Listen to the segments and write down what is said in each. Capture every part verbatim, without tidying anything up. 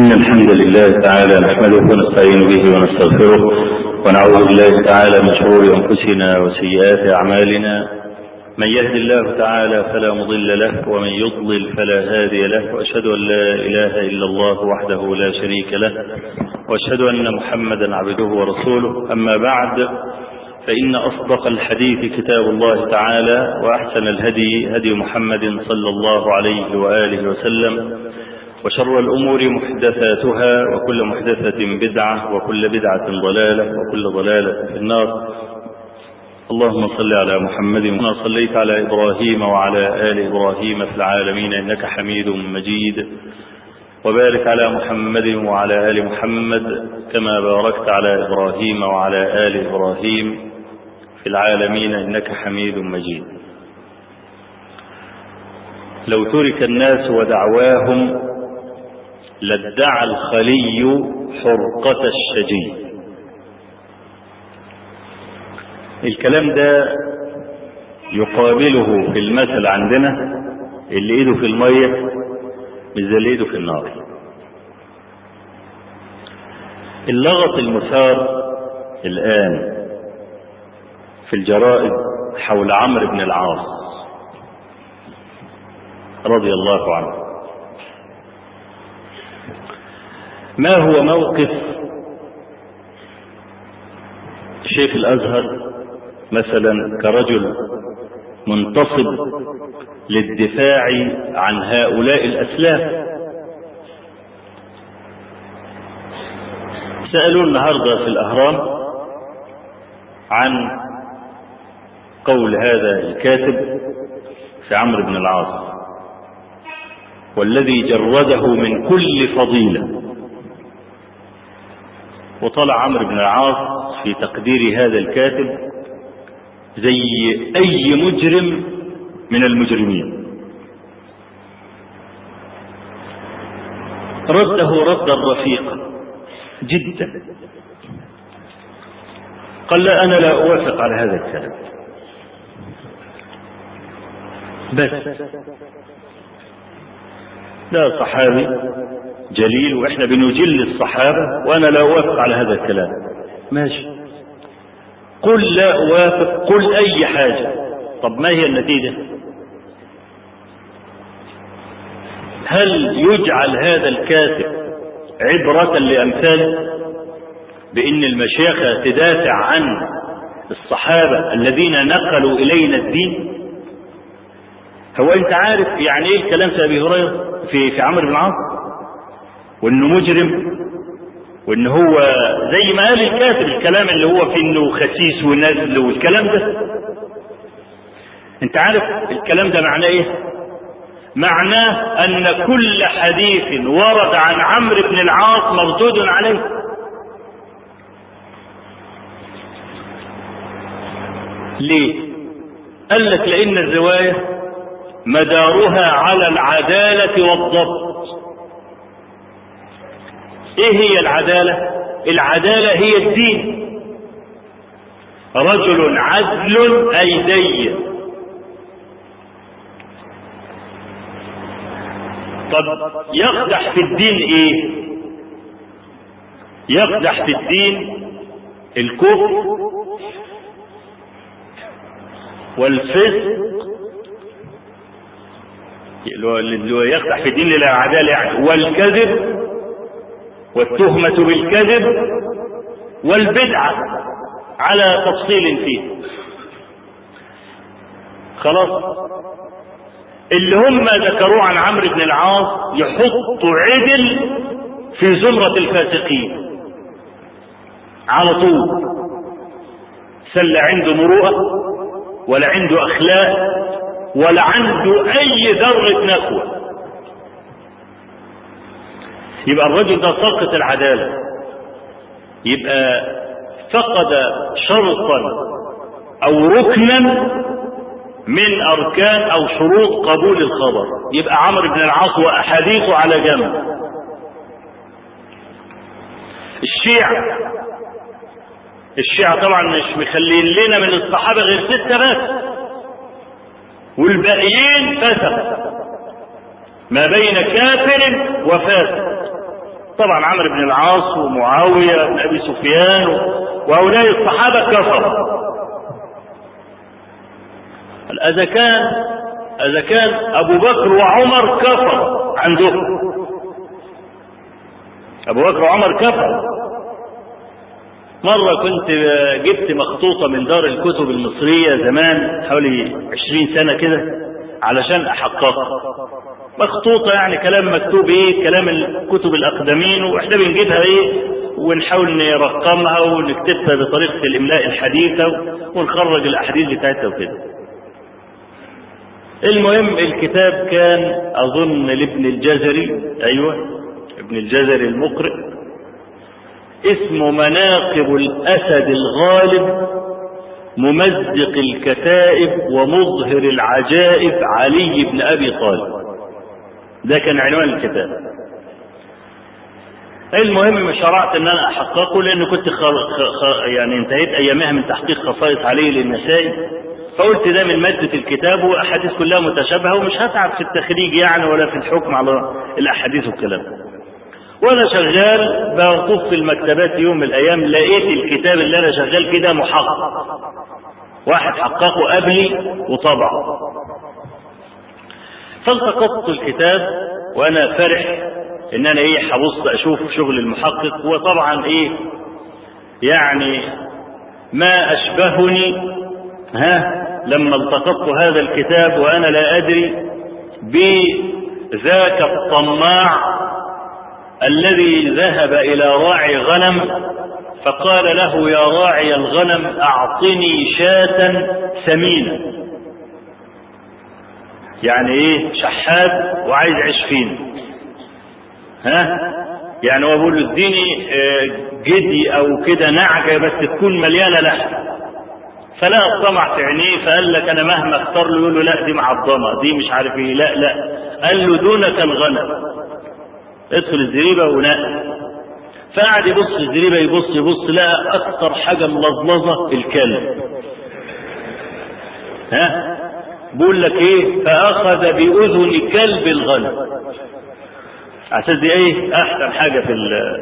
إن الحمد لله تعالى نحمده ونستعين به ونستغفره ونعوذ بالله تعالى من شرور أنفسنا وسيئات أعمالنا. من يهد الله تعالى فلا مضل له ومن يضلل فلا هادي له، وأشهد أن لا إله إلا الله وحده لا شريك له، وأشهد أن محمدا عبده ورسوله. أما بعد، فإن أصدق الحديث كتاب الله تعالى، وأحسن الهدي هدي محمد صلى الله عليه وآله وسلم، وشر الأمور محدثاتها، وكل محدثة بدعة، وكل بدعة ضلالة، وكل ضلالة في النار. اللهم صل على محمد كما صليت على إبراهيم وعلى آل إبراهيم في العالمين إنك حميد مجيد، وبارك على محمد وعلى آل محمد كما باركت على إبراهيم وعلى آل إبراهيم في العالمين إنك حميد مجيد. لو ترك الناس ودعواهم لادعى الخلي حرقة الشجي. الكلام ده يقابله في المثل عندنا اللي ايده في المية مش زي اللي ايده في النار. اللغط المثار الآن في الجرائد حول عمرو بن العاص رضي الله عنه، ما هو موقف شيخ الأزهر مثلا كرجل منتصب للدفاع عن هؤلاء الأسلاف؟ سألوا النهاردة في الأهرام عن قول هذا الكاتب في عمرو بن العاص، والذي جرده من كل فضيلة. وطلع عمرو بن العاص في تقدير هذا الكاتب زي أي مجرم من المجرمين، رده ردا رفيقا جدا. قال لا، أنا لا أوافق على هذا الكلام، بس لا صحابي جليل وإحنا بنجل الصحابة وأنا لا أوافق على هذا الكلام. ماشي، قل لا أوافق، قل أي حاجة. طب ما هي النتيجة؟ هل يجعل هذا الكاتب عبرة لأمثاله بأن المشيخة تدافع عن الصحابة الذين نقلوا إلينا الدين؟ هو أنت عارف يعني إيه الكلام في أبي هريرة في في عمرو بن العاص، وإنه مجرم، وإن هو زي ما قال الكاتب الكلام اللي هو في إنه خسيس ونزل والكلام ده؟ أنت عارف الكلام ده معناه إيه؟ معناه أن كل حديث ورد عن عمرو بن العاص مردود عليه. ليه؟ قال لك لأن الرواية مدارها على العدالة والضبط. ايه هي العدالة؟ العدالة هي الدين. رجل عدل أي دين. طب يقدح في الدين ايه؟ يقدح في الدين الكفر والفسق، اللي هو يقدح في الدين للعدالة يعني، والكذب والتهمة بالكذب والبدعة على تفصيل فيه. خلاص، اللي هم ذكروا عن عمرو بن العاص يحطوا عدل في زمرة الفاسقين على طول. سل عنده مروءة ولا عنده أخلاق ولا عنده أي ذرة نخوة، يبقى الرجل ده ساقط العدالة، يبقى فقد شرطا أو ركنا من أركان أو شروط قبول الخبر. يبقى عمرو بن العاص وأحاديثه على جنب. الشيعة الشيعة طبعا مش مخلين لنا من الصحابة غير ستة بس، والباقيين فسق ما بين كافر وفاسق. طبعا عمرو بن العاص ومعاوية بن أبي سفيان وهؤلاء الصحابة كفروا. إذا كان إذا كان أبو بكر وعمر كفر عندهم، أبو بكر وعمر كفر. مرة كنت جبت مخطوطة من دار الكتب المصرية زمان حوالي عشرين سنة كده علشان أحققها، مخطوطة يعني كلام مكتوب ايه، كلام الكتب الأقدمين، واحنا بنجيبها ايه ونحاول نرقمها ونكتبها بطريقة الإملاء الحديثة ونخرج الأحاديث بتاعتها وكده. المهم الكتاب كان أظن لابن الجزري، أيوة ابن الجزري المقرئ، اسمه مناقب الأسد الغالب ممزق الكتائب ومظهر العجائب علي بن أبي طالب. ده كان عنوان الكتاب. المهم شرعت ان انا احققه لان كنت خل... خ... يعني انتهيت ايامها من تحقيق خصائص علي للنسائي، فقلت ده من مادة الكتاب واحاديث كلها متشابهة ومش هتعب في التخريج يعني ولا في الحكم على الاحاديث والكلام. وانا شغال بطوف في المكتبات يوم من الايام لقيت الكتاب اللي انا شغال كده محقق، واحد حققه قبلي وطبعه. فالتقطت الكتاب وانا فرح ان انا ايه حبص اشوف شغل المحقق. وطبعا ايه يعني ما اشبهني ها لما التقطت هذا الكتاب وانا لا ادري بذاك الطماع الذي ذهب الى راعي غنم فقال له يا راعي الغنم اعطني شاة سمينة، يعني ايه شحات وعايز عشفين، ها يعني هو بيقول له اديني جدي او كده نعجه بس تكون مليانه لحم. فلا الطمع في عينيه فقال لك انا مهما اختار له يقول له لا دي معظمه دي مش عارف ايه، لا لا قال له دونك الغنم ادخل الزريبه ونقل. فقعد يبص الزريبه يبص يبص لقى اكثر حاجه ملظلظه الكلب، ها بقول لك ايه فاخذ باذن كلب الغنم عشان دي ايه احسن حاجه في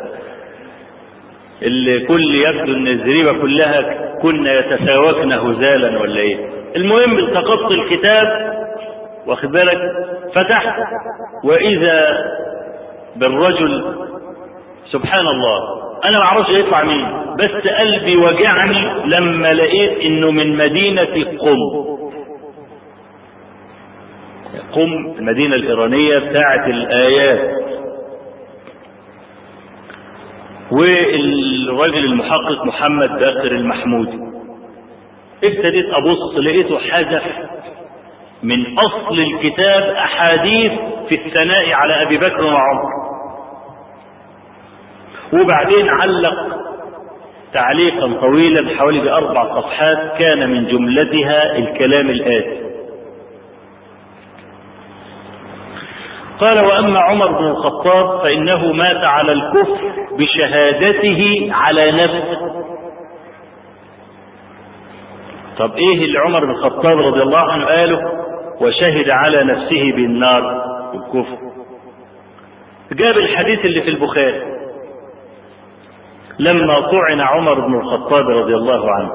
اللي كل يبدو ان الزريبه كلها كنا يتساوكن هزالا ولا ايه. المهم التقطت الكتاب واخد بالك فتحت واذا بالرجل سبحان الله انا ما اعرفش يطلع مين بس قلبي وجعني لما لقيت انه من مدينه قم. قم المدينة الإيرانية بتاعت الآيات. والراجل المحقق محمد باقر المحمودي ابتديت أبص لقيته حذف من أصل الكتاب أحاديث في الثناء على أبي بكر وعمر، وبعدين علق تعليقا طويلا حوالي بأربع صفحات كان من جملتها الكلام الآتي. قال وأما عمر بن الخطاب فإنه مات على الكفر بشهادته على نفسه. طب ايه اللي عمر بن الخطاب رضي الله عنه قاله وشهد على نفسه بالنار والكفر؟ جاب الحديث اللي في البخاري لما طعن عمر بن الخطاب رضي الله عنه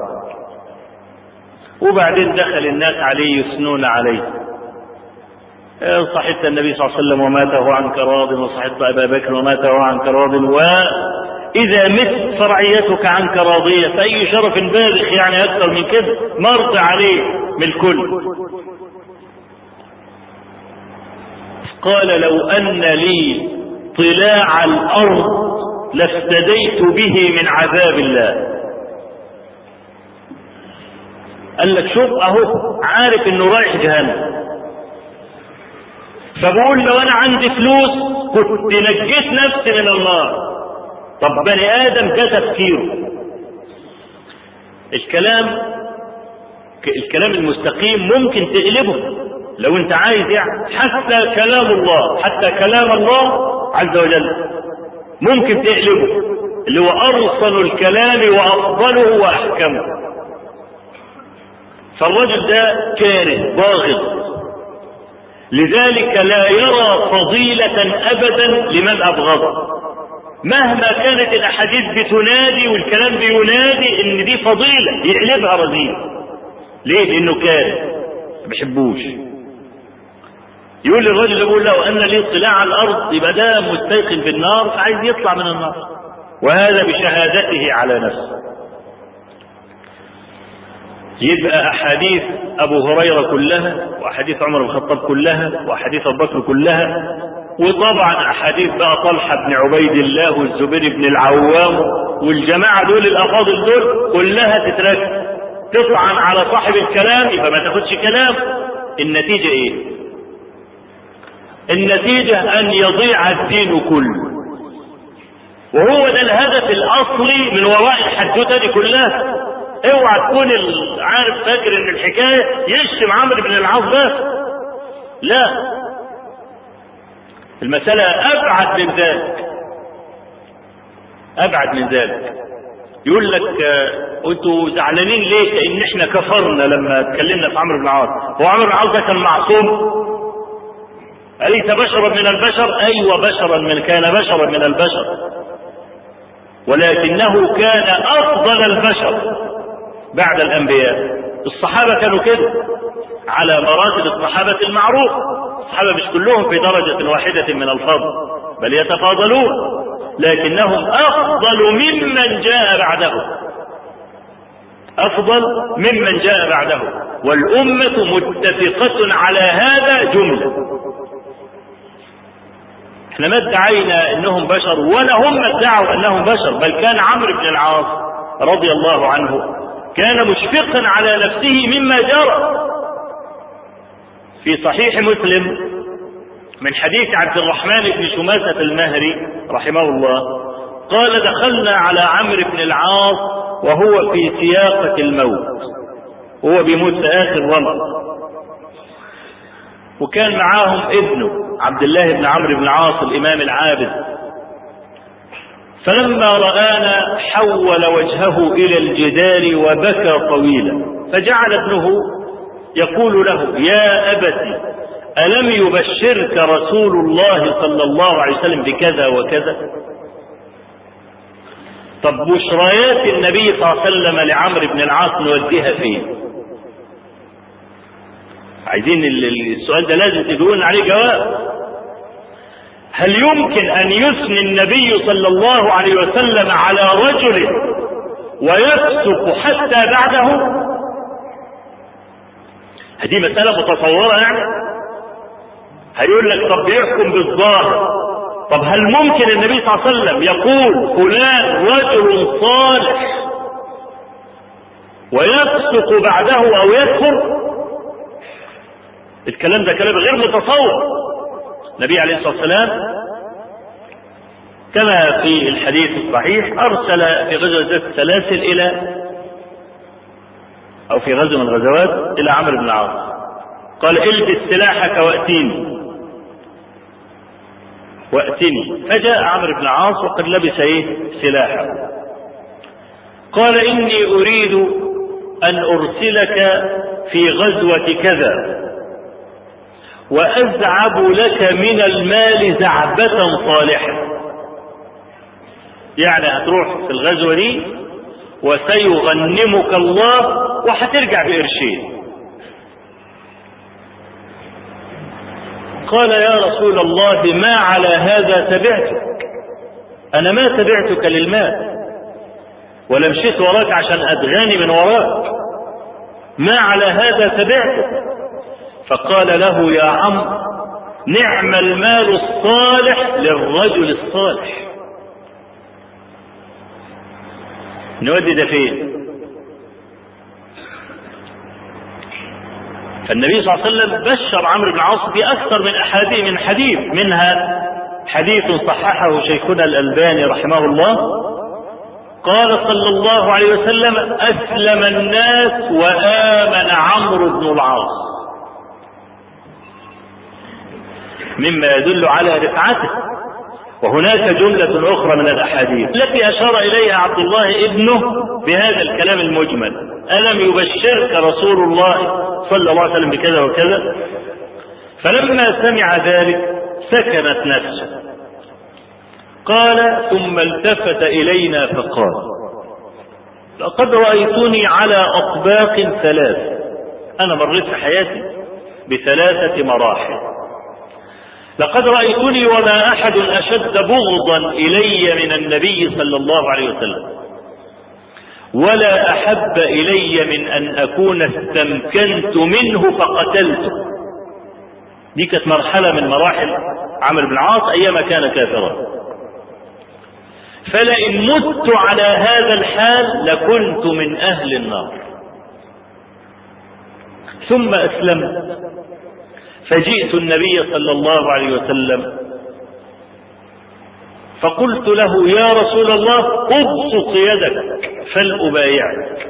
وبعدين دخل الناس عليه يثنون عليه، صحبت النبي صلى الله عليه وسلم ومات وهو عنك راض وصحبت أبا بكر ومات وهو عنك راض وإذا مت فرعيتك عنك راضية، فأي شرف بالغ يعني أكثر من كده مرضى عليه من الكل. قال لو أن لي طلاع الأرض لافتديت به من عذاب الله. قال لك شوف أهو عارف إنه رايح جهنم، فبقول لو انا عندي فلوس كنت نجيت نفسي من النار. طب بني ادم ده تفكيره. الكلام الكلام المستقيم ممكن تقلبه لو انت عايز يعني، حتى كلام الله حتى كلام الله عز وجل ممكن تقلبه، اللي هو ارسل الكلام وافضله واحكمه. فالرجل ده كاره باغض، لذلك لا يرى فضيلة أبدا لمن أبغضه. مهما كانت الأحاديث بتنادي والكلام بينادي إن دي فضيلة يقلبها رذيلة. ليه؟ لأنه كان ما بيحبوش. يقول للرجل اللي يقول له أن لي اطلاع على الأرض، يبقى ده مستيقن بالنار فعايز يطلع من النار، وهذا بشهادته على نفسه. يبقى أحاديث أبو هريرة كلها، وأحاديث عمر بن الخطاب كلها، وأحاديث أبو بكر كلها، وطبعا أحاديث بقى طلحة بن عبيد الله والزبير بن العوام والجماعة دول الأفاضل دول كلها تترك. تطعن على صاحب الكلام يبقى ما تاخدش كلام. النتيجة إيه؟ النتيجة أن يضيع الدين كله، وهو ده الهدف الأصلي من وراء الحدوتة دي كلها. اوعى تكون عارف فاكر ان الحكاية يشتم عمرو بن العاص بس، لا، المسألة أبعد من ذلك، أبعد من ذلك. يقول لك انتوا زعلانين ليه؟ لأن احنا كفرنا لما اتكلمنا في عمرو بن العاص. هو عمرو بن العاص ده كان معصوم؟ أليس بشرا من البشر؟ أيوة بشرا من كان بشرا من البشر، ولكنه كان أفضل البشر بعد الأنبياء. الصحابة كانوا كده على مراتب الصحابة المعروف. الصحابة مش كلهم في درجة واحدة من الفضل، بل يتفاضلون، لكنهم أفضل ممن جاء بعده، أفضل ممن جاء بعده، والأمة متفقة على هذا جملة. احنا ما ادعينا انهم بشر ولا هم ادعوا انهم بشر، بل كان عمرو بن العاص رضي الله عنه كان مشفقا على نفسه مما جرى. في صحيح مسلم من حديث عبد الرحمن بن شماسة المهري رحمه الله قال: دخلنا على عمرو بن العاص وهو في سياقة الموت، هو بيموت في آخر رمض، وكان معاهم ابنه عبد الله بن عمرو بن العاص الإمام العابد. فلما رآنا حول وجهه إلى الجدار وبكى طويلا، فجعل ابنه يقول له: يا أبت، ألم يبشرك رسول الله صلى الله عليه وسلم بكذا وكذا؟ طب بشريات النبي صلى الله عليه وسلم لعمرو بن العاص نوديها فين؟ عايزين السؤال ده لازم تدون عليه جواب. هل يمكن أن يثني النبي صلى الله عليه وسلم على رجل ويفسق حتى بعده؟ هذه مسألة متصورة يعني؟ هيقول لك طب يحكم بالظاهر. طب هل ممكن النبي صلى الله عليه وسلم يقول فلان رجل صالح ويفسق بعده أو يكفر؟ الكلام ده كلام غير متصور. النبي عليه الصلاة والسلام كما في الحديث الصحيح أرسل في غزوة ذات السلاسل إلى أو في غزوة من الغزوات إلى عمرو بن العاص، قال: البس سلاحك وأتيني وأتني. فجاء عمرو بن العاص وقد لبس ايه سلاحه. قال: إني أريد أن أرسلك في غزوة كذا وأزعب لك من المال زعبة صالحة. يعني هتروح في الغزوة دي وسيغنمك الله وهترجع بقرشين. قال: يا رسول الله ما على هذا تبعتك، أنا ما تبعتك للمال ولا مشيت وراك عشان أدغاني من وراك، ما على هذا تبعتك. فقال له: يا عم، نعم المال الصالح للرجل الصالح. نودي ده فين؟ فالنبي صلى الله عليه وسلم بشر عمرو بن العاص بأكثر من أحاديث من حديث، منها حديث صححه شيخنا الألباني رحمه الله قال صلى الله عليه وسلم: أسلم الناس وآمن عمرو بن العاص، مما يدل على رفعته. وهناك جملة أخرى من الأحاديث التي أشار إليها عبد الله ابنه بهذا الكلام المجمل: ألم يبشرك رسول الله صلى الله عليه وسلم بكذا وكذا؟ فلما سمع ذلك سكنت نفسه قال ثم التفت إلينا فقال لقد رأيتني على أطباق ثلاث، أنا مريت في حياتي بثلاثة مراحل. لقد رأيتني وما أحد أشد بغضا إلي من النبي صلى الله عليه وسلم، ولا أحب إلي من أن أكون استمكنت منه فقتلته. دي كانت مرحلة من مراحل عمرو بن العاص أيام كان كافرا. فلئن مت على هذا الحال لكنت من أهل النار. ثم أسلمت فجئت النبي صلى الله عليه وسلم فقلت له يا رسول الله ابسط يدك فلأبايعك.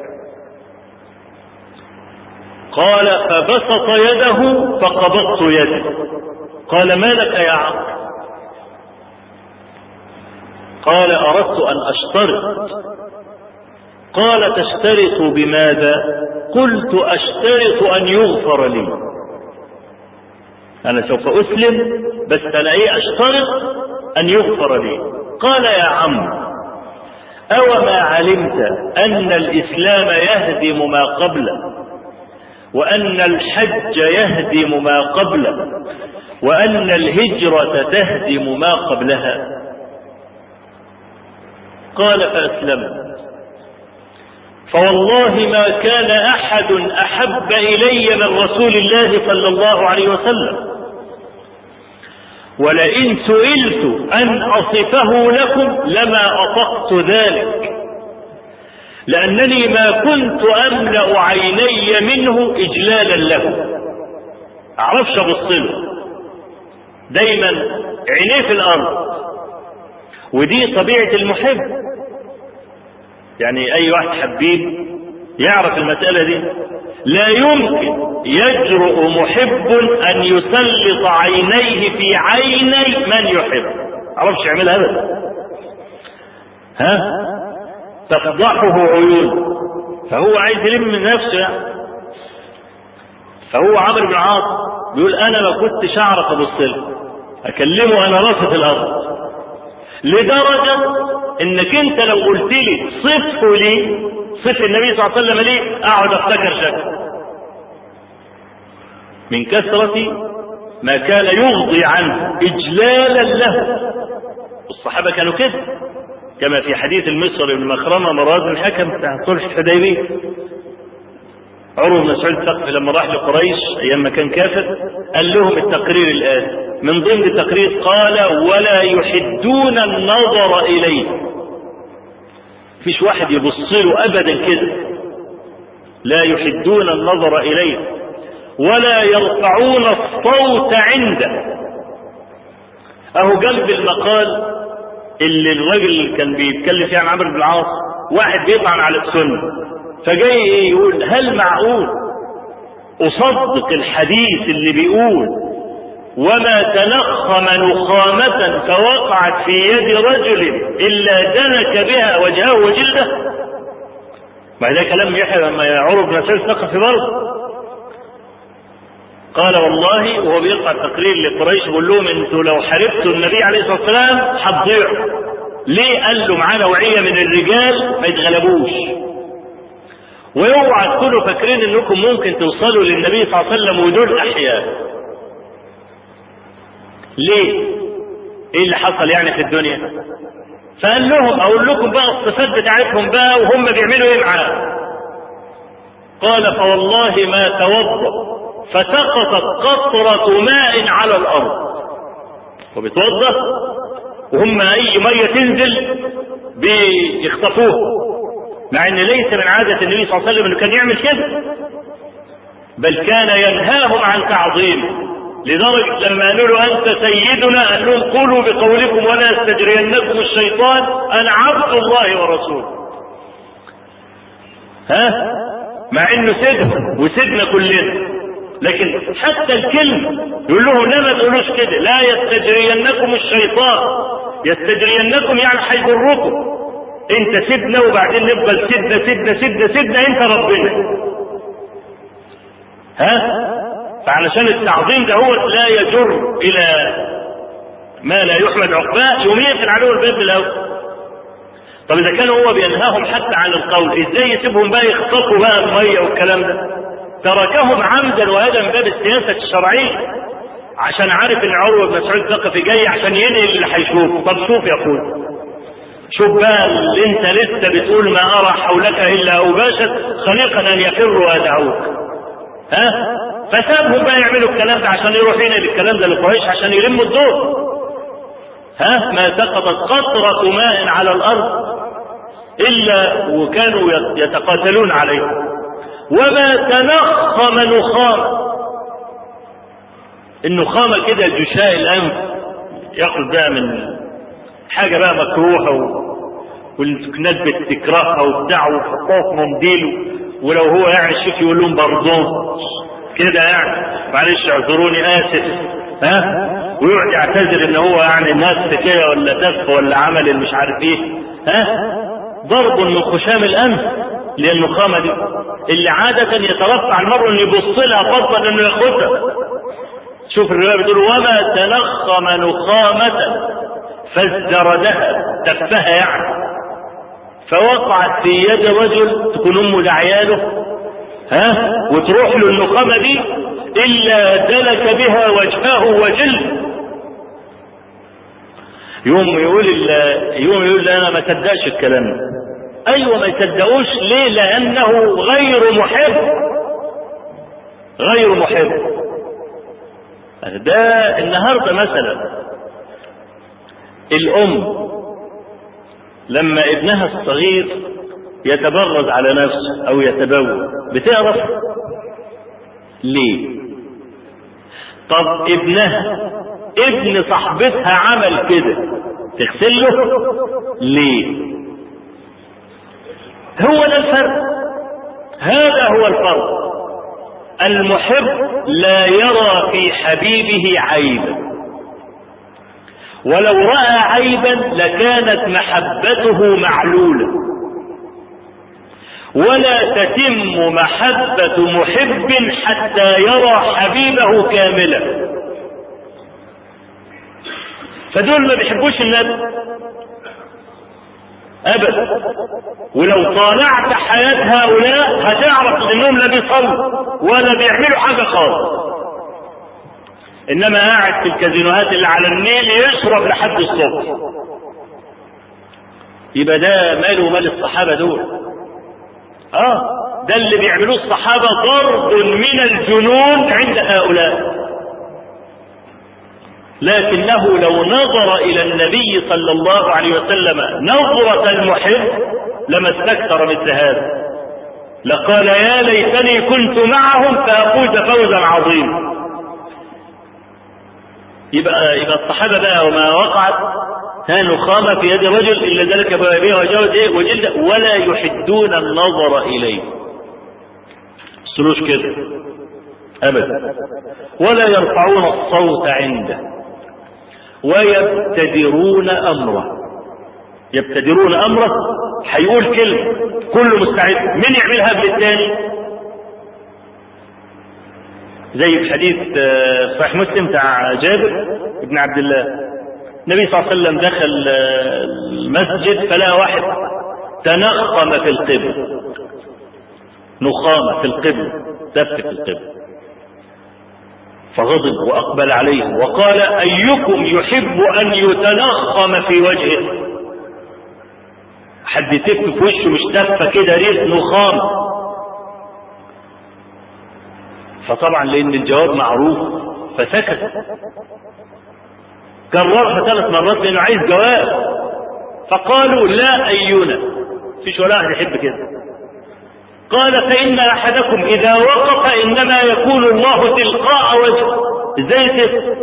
قال فبسط يده فقبضت يده. قال ما لك يا عمرو؟ قال أردت أن أشترط. قال تشترط بماذا؟ قلت أشترط أن يغفر لي، أنا سوف أسلم بس أنا إيه أشترط أن يغفر لي. قال يا عم أوما علمت أن الإسلام يهدم ما قبله، وأن الحج يهدم ما قبله، وأن الهجرة تهدم ما قبلها؟ قال فأسلمت. فوالله ما كان أحد أحب إلي من رسول الله صلى الله عليه وسلم، ولئن سئلت أن أصفه لكم لما أطقت ذلك، لأنني ما كنت أملأ عيني منه إجلالا له. أعرفش أبصله، دايما عينيه في الأرض، ودي طبيعة المحب. يعني أي واحد حبيب يعرف المسألة دي. لا يمكن يجرؤ محب أن يسلط عينيه في عيني من يحب، عرفش يعملها أبدا. ها تفضحه عيون، فهو عايز يلم من نفسه يعني. فهو عمرو بن العاص بيقول أنا ما كنتش أعرف أبص له، أكلمه أنا راسه في الأرض، لدرجة إنك أنت لو قلت لي صفه لي، صف النبي صلى الله عليه وسلم لي، أقعد أفتكر شكله من كثرة ما كان يغضي عنه إجلالا له. الصحابة كانوا كده، كما في حديث المصري بن مخرمة مراد بن الحكم بتاع صلح الحديبية. عروة بن مسعود الثقفي لما راح لقريش أيام ما كان كافر قال لهم التقرير الآن، من ضمن التقرير قال ولا يحدون النظر إليه، فيش واحد يبصله أبدا كده، لا يحدون النظر إليه ولا يرفعون الصوت عنده. أهو جنب المقال اللي الرجل كان بيتكلم فيه عن عمرو بن العاص واحد بيطعن على السنة، فجاي يقول هل معقول أصدق الحديث اللي بيقول وما تنخم نخامة فوقعت في يد رجل إلا دنك بها وجهه وجلده؟ ما ده كلام يحيى لما عروة بن مسعود الثقفي برضه قال والله وهو بيقع تقرير لقريش بيقول لهم انتوا لو حاربتوا النبي عليه الصلاة والسلام هتضيعوا. ليه؟ قال له معاه نوعية من الرجال ما يتغلبوش، واوعى تكونوا فاكرين انكم ممكن توصلوا للنبي صلى الله عليه وسلم ودول احياء. ليه؟ ايه اللي حصل يعني في الدنيا؟ فقال لهم اقول لكم بقى الصفات بتاعتهم بقى وهم بيعملوا ايه معاه. قال فوالله ما توضأ فسقطت قطرة ماء على الارض، وبيتوضأ وهم اي مية تنزل بيخطفوه، مع ان ليس من عادة النبي صلى الله عليه وسلم انه كان يعمل كده، بل كان ينهاهم عن تعظيم. لدرجة لما قالوا له انت سيدنا قال لهم قولوا بقولكم ولا يستجرينكم الشيطان انا عبد الله ورسوله. ها مع انه سيدنا وسيدنا كلنا، لكن حتى الكلمة يقول لهم لا ما تقولوش كده، لا يستجرينكم الشيطان. يستجرينكم يعني هيضركم، انت سيدنا وبعدين نفضل سيدنا سيدنا سيدنا سيدنا انت ربنا. ها فعلشان التعظيم ده هو لا يجر الى ما لا يحمد عقباه يوم يقفل عليه الباب الاول. طب اذا كان هو بينهاهم حتى عن القول، ازاي يسيبهم بقى يخطفوا بقى الميه والكلام ده؟ تركهم عمدا، وهذا من باب السياسه الشرعيه، عشان عارف ان عروه بن مسعود الثقفي جاي عشان ينقل اللي هيشوفه. طب شوف يا اخويا، شوف بقى اللي انت لسه بتقول ما ارى حولك الا اوباشا خليقا ان يفروا ويدعوك، ها؟ فسابهم بقى يعملوا الكلام ده عشان يروح ينقل الكلام ده لقريش عشان يلموا الدور. ها؟ ما سقطت قطرة ماء على الارض الا وكانوا يتقاتلون عليه، وما تنخم نخام. النخامة كده جشاء الانف، ياخد بقى من حاجة بقى مكروهة والناس بتكرهها وبتاع ويحطوها في منديل، ولو هو يعني الشيخ يقول لهم برضون كده يعني معلش اعذروني اسف، ها؟ ويقعد يعتذر ان هو يعني ناس كده ولا دف ولا عمل مش عارف ايه، ها؟ ضرب من خشام الانف للنخامة دي اللي عادة يترفع المرء ان يبص لها فضلا انه ياخدها. شوف الرواية بتقول وما تنخم نخامة فازدردها، تفها يعني، فوقعت في يد رجل تكون امه لعياله، ها؟ وتروح له النخامة دي الا دلك بها وجهه وجلد. يوم يقول يوم يقول انا ما صدقش الكلام ده. ايوه ما يصدقوش ليه؟ لانه غير محب، غير محب. ده النهارده مثلا الام لما ابنها الصغير يتبرز على نفسه او يتبول بتعرف ليه؟ طب ابنها ابن صاحبتها عمل كده تغسله ليه؟ هو ده الفرق، هذا هو الفرق. المحب لا يرى في حبيبه عيبا، ولو رأى عيبا لكانت محبته معلولة، ولا تتم محبة محب حتى يرى حبيبه كاملا. فدول ما بيحبوش النبي ابدا، ولو طالعت حياة هؤلاء هتعرف انهم لا بيصلوا ولا بيعملوا حاجة خالص، انما قاعد في الكازينوهات اللي على النيل يشرب لحد الصبح. يبقى ده ماله ومال الصحابة دول؟ اه ده اللي بيعملوه الصحابة ضرب من الجنون عند هؤلاء. لكنه لو نظر الى النبي صلى الله عليه وسلم نظرة المحب لما استكثر مثل هذا، لقال يا ليتني كنت معهم فافوز فوزا عظيما. يبقى يبقى الصحابة بقى وما وقعت ها نخامة في يد رجل الا ذلك بها وجاوز ايه وجلد، ولا يحدون النظر اليه، السلوش كده ابدا، ولا يرفعون الصوت عنده، ويبتدرون امره. يبتدرون امره، هيقول كلمه كله مستعد، من يعملها قبل الثاني؟ زي في حديث صحيح مسلم بتاع جابر بن عبد الله، النبي صلى الله عليه وسلم دخل المسجد فلقى واحد تنخم في القبل، نخامه في القبل، دف في القبل، فغضب وأقبل عليه وقال أيكم يحب أن يتنخم في وجهه؟ حد يتف في وشه مش تفة كده ريح نخام. فطبعا لأن الجواب معروف فسكت، كررها ثلاث مرات لأنه عايز جواب. فقالوا لا أينا، فيش ولا أحد يحب كده. قال فإن أحدكم إذا وقف إنما يكون الله تلقاء وجهه. إزاي كده؟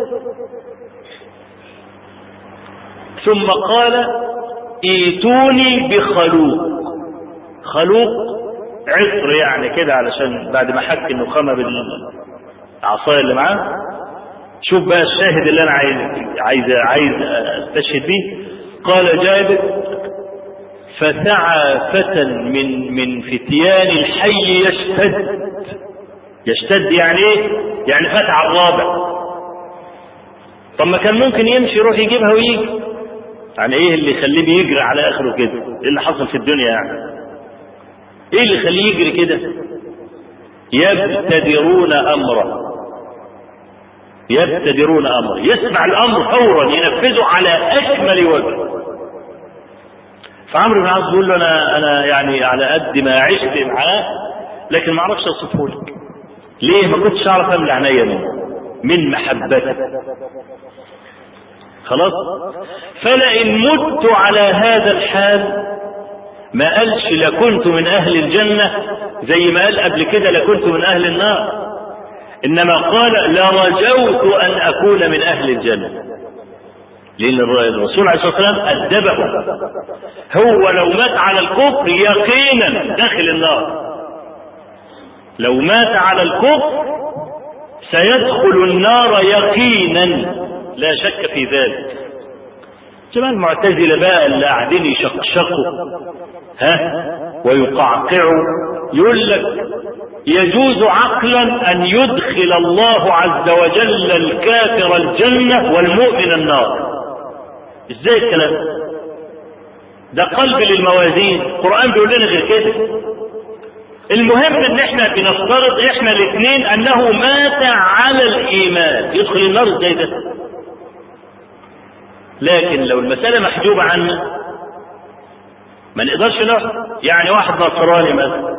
ثم قال ايتوني بخلوق. خلوق عطر يعني كده، علشان بعد ما حك النخامة بالعصاية اللي معاه. شوف بقى الشاهد اللي أنا عايز عايز عايز أستشهد به. قال جابر فسعى فتى من من فتيان الحي يشتد. يشتد يعني ايه؟ يعني فتى الرابع، طب ما كان ممكن يمشي يروح يجيبها ويجي. يعني ايه اللي يخليه بيجري على اخره كده؟ ايه اللي حصل في الدنيا يعني؟ ايه اللي يخليه يجري كده؟ يبتدرون امره، يبتدرون امره، يسمع الامر فورا ينفذه على اكمل وجه. فعمرو بن العاص بيقول له انا انا يعني على قد ما عشت معاه لكن ما اعرفش اوصفه لك. ليه؟ ما كنتش اعرف املى عينيا منه من محبته. خلاص. فلئن مت على هذا الحال، ما قالش لكنت من اهل الجنه زي ما قال قبل كده لكنت من اهل النار، انما قال لرجوت ان اكون من اهل الجنه، لان الرسول عليه الصلاه والسلام ادبه. هو لو مات على الكفر يقينا داخل النار، لو مات على الكفر سيدخل النار يقينا لا شك في ذلك. جماعة المعتزلة بقى اللي قاعدين يشقشقوا ها ويقعقعوا، يقول لك يجوز عقلا ان يدخل الله عز وجل الكافر الجنة والمؤمن النار. ازاي الكلام ده؟ قلب للموازين، القرآن بيقول لنا غير كده. المهم ان احنا بنفترض احنا الاثنين انه مات على الايمان، يدخل النار ازاي ده؟ لكن لو المسألة محجوبة عنا ما نقدرش نحكم. يعني واحد نصراني مثلا،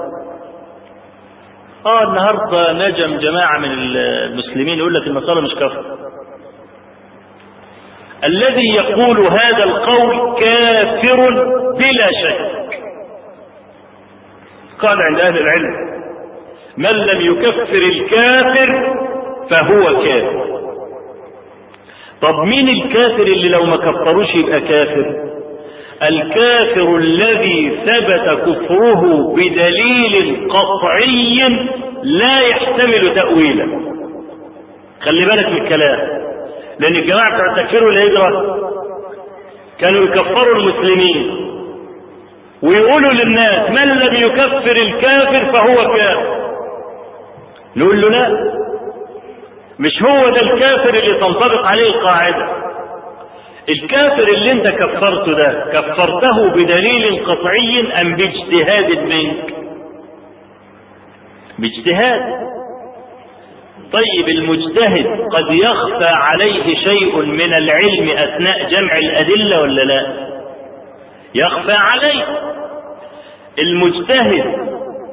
اه النهارده نجم جماعة من المسلمين يقول لك النصارى مش كفر. الذي يقول هذا القول كافر بلا شك. قال عند اهل العلم من لم يكفر الكافر فهو كافر. طب مين الكافر اللي لو ما كفروش يبقى كافر؟ الكافر الذي ثبت كفره بدليل قطعي لا يحتمل تأويلا. خلي بالك من الكلام، لأن الجماعة بتوع التكفير والهجرة كانوا يكفروا المسلمين ويقولوا للناس من لم يكفر الكافر فهو كافر. نقول له لا، مش هو ده الكافر اللي تنطبق عليه القاعدة. الكافر اللي انت كفرته ده كفرته بدليل قطعي ام باجتهاد منك؟ باجتهاد. طيب المجتهد قد يخفى عليه شيء من العلم اثناء جمع الادلة ولا لا؟ يخفى عليه. المجتهد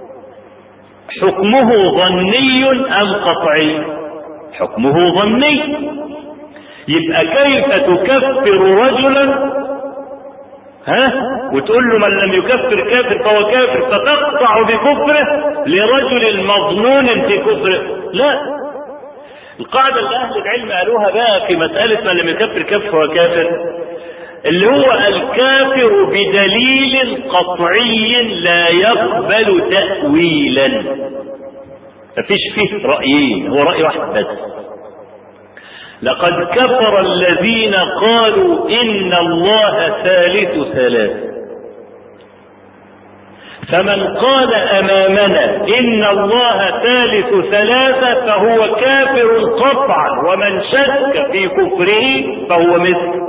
حكمه ظني ام قطعي؟ حكمه ظني. يبقى كيف تكفر رجلا ها وتقول له من لم يكفر كافر فهو كافر فتقطع بكفره لرجل مظنون في كفره؟ لا. القاعدة اللي اهل العلم قالوها بقى في مسألة من لم يكفر كافر فهو كافر، اللي هو الكافر بدليل قطعي لا يقبل تأويلا. مفيش فيه رأيين، هو رأي واحد بس. لقد كفر الذين قالوا إن الله ثالث ثلاث. فمن قال أمامنا إن الله ثالث ثلاثة فهو كافر قطعا، ومن شك في كفره فهو مثل.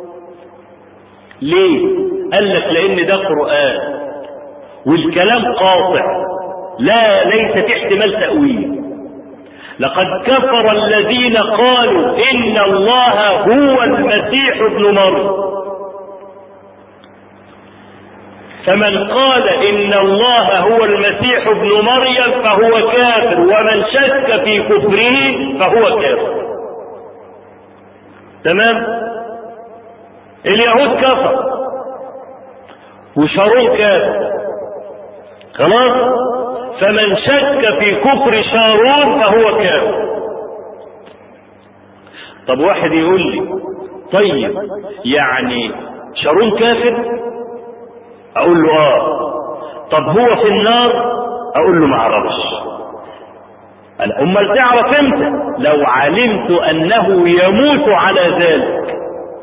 ليه؟ قال لك لأن ده قرآن والكلام قاطع لا ليس في احتمال تأويل. لقد كفر الذين قالوا إن الله هو المسيح ابن مريم. فمن قال إن الله هو المسيح ابن مريم فهو كافر، ومن شك في كفره فهو كافر. تمام؟ اليهود كفر وشارون كافر، خلاص؟ فمن شك في كفر شارون فهو كافر. طب واحد يقول لي طيب يعني شارون كافر؟ اقول له اه. طب هو في النار؟ اقول له ما اعرفش. امال تعرف امتى؟ لو علمت انه يموت على ذلك.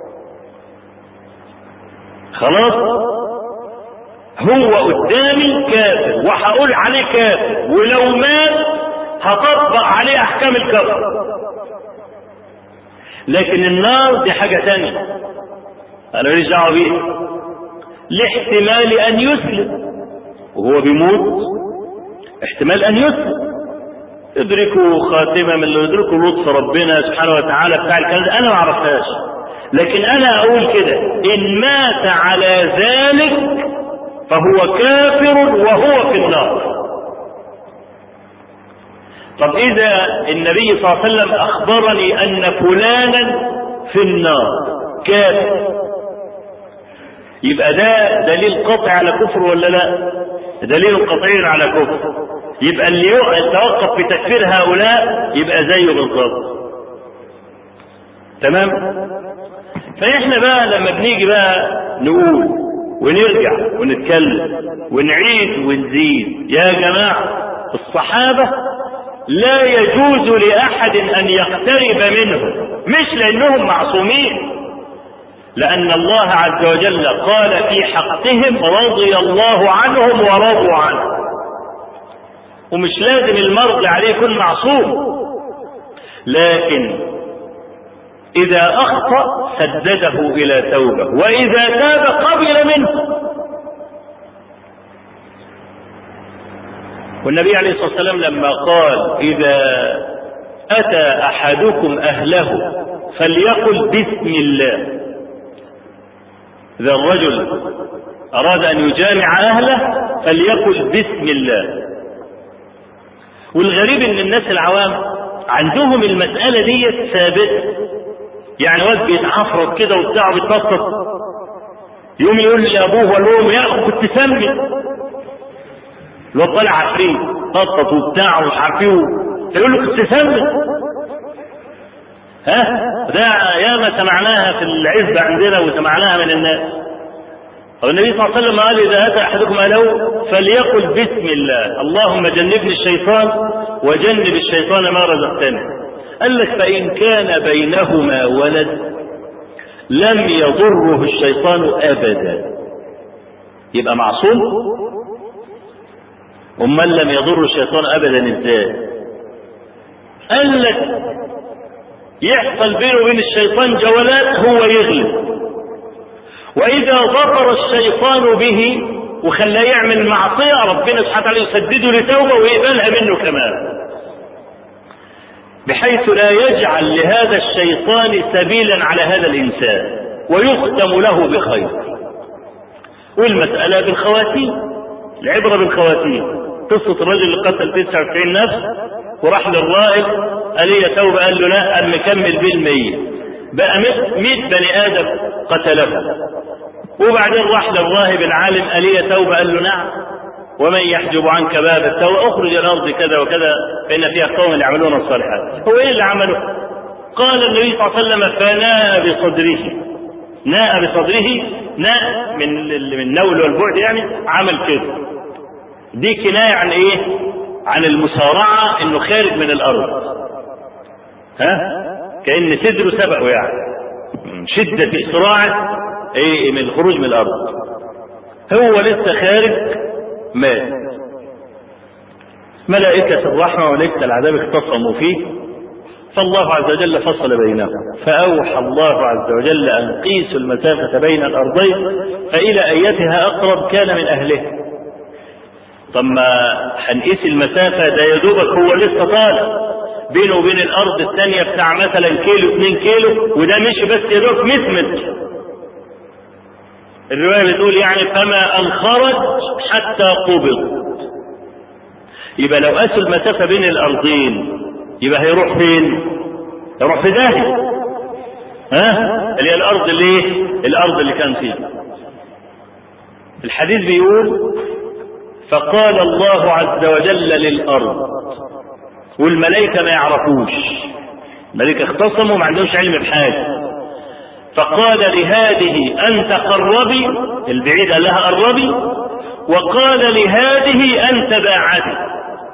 خلاص؟ هو قدامي كافر وهقول عليه كافر، ولو مات هطبق عليه احكام الكفر. لكن النار دي حاجة تانية أنا ماليش دعوة بيها، لاحتمال أن يسلم وهو بيموت، احتمال أن يسلم يدركوا خاتمة من اللي يدركوا لطف ربنا سبحانه وتعالى بتاع الكلام ده، أنا ما أعرفهاش، لكن أنا أقول كده إن مات على ذلك فهو كافر وهو في النار. طب إذا النبي صلى الله عليه وسلم أخبرني أن فلانا في النار كافر، يبقى ده دليل قطعي على كفر ولا لا؟ دليل قطعي على كفر، يبقى اللي يتوقف في تكفير هؤلاء يبقى زيه بالضبط. تمام؟ فإحنا بقى لما بنيجي بقى نقول ونرجع ونتكلم ونعيد ونزيد، يا جماعة الصحابة لا يجوز لأحد أن يقترب منهم، مش لأنهم معصومين، لأن الله عز وجل قال في حقهم رضي الله عنهم ورضوا عنه، ومش لازم المرضي عليه يكون معصوم، لكن إذا أخطأ سدده إلى توبة، وإذا تاب قبل منه. والنبي عليه الصلاة والسلام لما قال إذا أتى أحدكم أهله فليقل بسم الله، إذا الرجل أراد أن يجامع أهله فليقل بسم الله. والغريب إن الناس العوام عندهم المسألة دي ثابتة، يعني واد بيتعفرط كده وبتاع بيتنطط، يوم يقول لأبوه والأم يا أخو كنت سمي، الواد طالع عفريت نطط وبتاع ومش عارف ايه، يقول له كنت سمي. ها ده ياما سمعناها في العزبة عندنا وسمعناها من الناس. والنبي صلى الله عليه وسلم قال إذا أتى أحدكم أهله فليقل بسم الله اللهم جنبني الشيطان وجنب الشيطان ما رزقتني. قال لك فإن كان بينهما ولد لم يضره الشيطان أبدا، يبقى معصوم. ومن لم يضر الشيطان أبدا ازاي؟ قال لك يحصل بينه وبين الشيطان جولات هو يغلب، وإذا ظفر الشيطان به وخلاه يعمل معصية ربنا سبحانه وتعالى يسدده لتوبة ويقبلها منه كمان، بحيث لا يجعل لهذا الشيطان سبيلا على هذا الإنسان ويختم له بخير. والمسألة بالخواتيم، العبرة بالخواتيم. قصة الرجل اللي قتل تسعة وتسعين نفس وراح للراهب قال لي توبة، قال له لا، قال مكمل بالمية، بقى مئة بني آدم قتله. وبعدين راح للراهب العالم قال لي توبة، قال له نعم، ومن يحجب عنك باب التوبة اخرج الأرض كذا وكذا فإن فيها قوم يعملون الصالحات. هو إيه اللي عمله؟ قال النبي صلى الله عليه وسلم فناء بصدره، ناء بصدره، ناء من من النول والبعد، يعني عمل كده. دي كناية عن ايه؟ عن المسارعة، انه خارج من الارض، ها كأن صدره سبقه، يعني شدة اسراعه ايه من الخروج من الارض. هو لسه خارج مات، ملائكة الرحمة وملائكة العذاب اختصموا فيه، فالله عز وجل فصل بينهم، فأوحى الله عز وجل أن قيسوا المسافة بين الأرضين فإلى أيتها أقرب كان من أهله. طب ما هنقيس المسافة، ده يدوبك هو لسه طالع بينه وبين الأرض الثانية بتاع مثلا كيلو اتنين كيلو، وده مشي بس يدوب مئة متر. الرواية بتقول يعني فما أن خرج حتى قبض. يبقى لو قاسوا المسافة بين الأرضين يبقى هيروح فين؟ هيروح في داهية، ها اللي هي الأرض اللي ايه؟ الأرض اللي كان فيها. الحديث بيقول فقال الله عز وجل للأرض، والملائكة ما يعرفوش، الملائكة اختصموا ما عندهمش علم بحاجة، فقال لهذه أنت قربي، البعيد قال لها قربي، وقال لهذه أنت باعدي.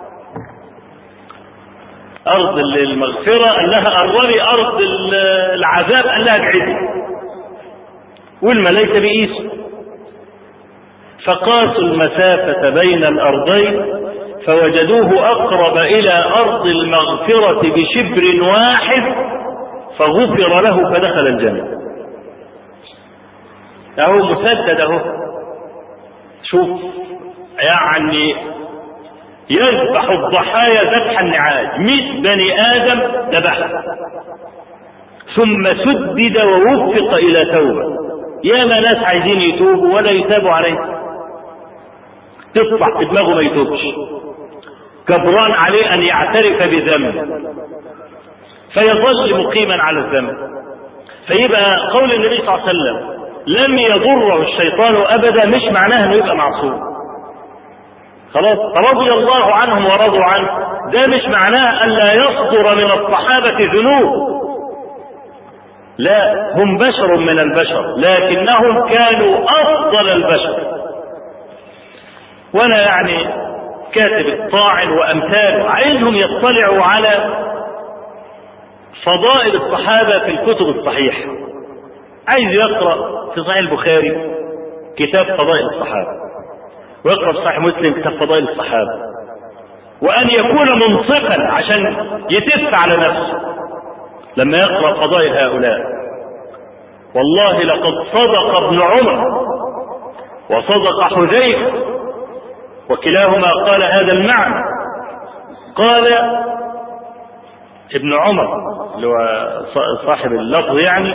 أرض المغفرة قال لها قربي، أرض العذاب قال لها ابعدي، والملائكة بيقيسوا. فقاسوا المسافة بين الأرضين فوجدوه أقرب إلى أرض المغفرة بشبر واحد، فغفر له فدخل الجنة. اهو مسدد اهو. شوف يعني يذبح الضحايا ذبح النعاج، مئة بني آدم ذبح ثم سدد ووفق إلى توبة. ياما ناس عايزين يتوبوا ولا يتابوا عليه، تطلع في دماغه ما يتوبش، كبران عليه أن يعترف بذنب فيظل مقيما على الذنب. فيبقى قول النبي صلى الله عليه وسلم لم يضره الشيطان أبدا مش معناه أنه يبقى معصوم. خلاص رضي الله عنهم ورضوا عنه، ده مش معناه أن لا يصدر من الصحابة ذنوب، لا، هم بشر من البشر لكنهم كانوا أفضل البشر. وانا يعني كاتب الطاعن وامثاله عايزهم يطلعوا على فضائل الصحابة في الكتب الصحيحة. عايز يقرأ في صحيح البخاري كتاب فضائل الصحابة، ويقرأ في صحيح مسلم كتاب فضائل الصحابة، وأن يكون منصفا عشان يتف على نفسه لما يقرأ فضائل هؤلاء. والله لقد صدق ابن عمر وصدق حذيفة، وكلاهما قال هذا المعنى. قال ابن عمر اللي هو صاحب اللفظ يعني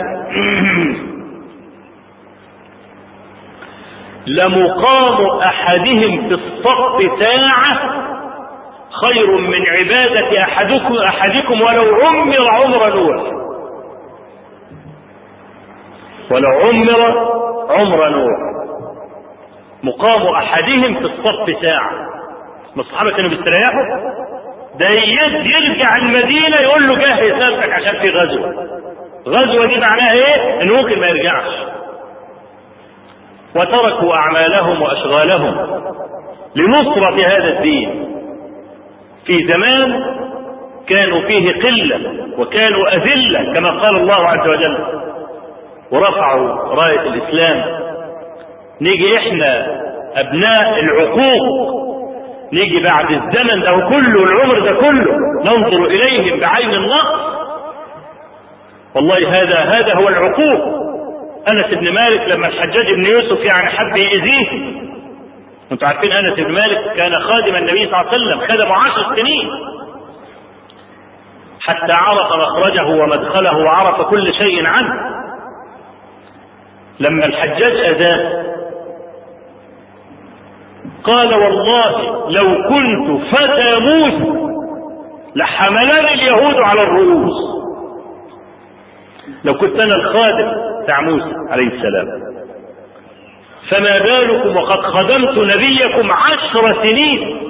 لمقام أحدهم في الصف ساعة خير من عبادة أحدكم, أحدكم ولو عمر عمر نوح، ولو عمر عمر نوح. مقام أحدهم في الصف ساعة. ما الصحابة كانوا بيستريحوا؟ ده يرجع المدينة يقول له جهز نفسك عشان في غزوة. غزوة دي معناها ايه؟ انه ممكن ما يرجعش. وتركوا أعمالهم وأشغالهم لنصرة هذا الدين في زمان كانوا فيه قلة وكانوا أذلة كما قال الله عز وجل، ورفعوا راية الإسلام. نيجي احنا ابناء العقوق، نيجي بعد الزمن ده كله العمر ده كله ننظر اليهم بعين النقص. والله هذا هذا هو العقوق. انس بن مالك لما الحجاج بن يوسف يعني حب يأذيه، انتوا عارفين انس بن مالك كان خادم النبي صلى الله عليه وسلم، خدمه عشر سنين حتى عرف مخرجه ومدخله وعرف كل شيء عنه. لما الحجاج اذاه قال والله لو كنت فتى موسى لحملني اليهود على الرؤوس. لو كنت انا الخادم بتاع موسى عليه السلام، فما بالكم وقد خدمت نبيكم عشر سنين.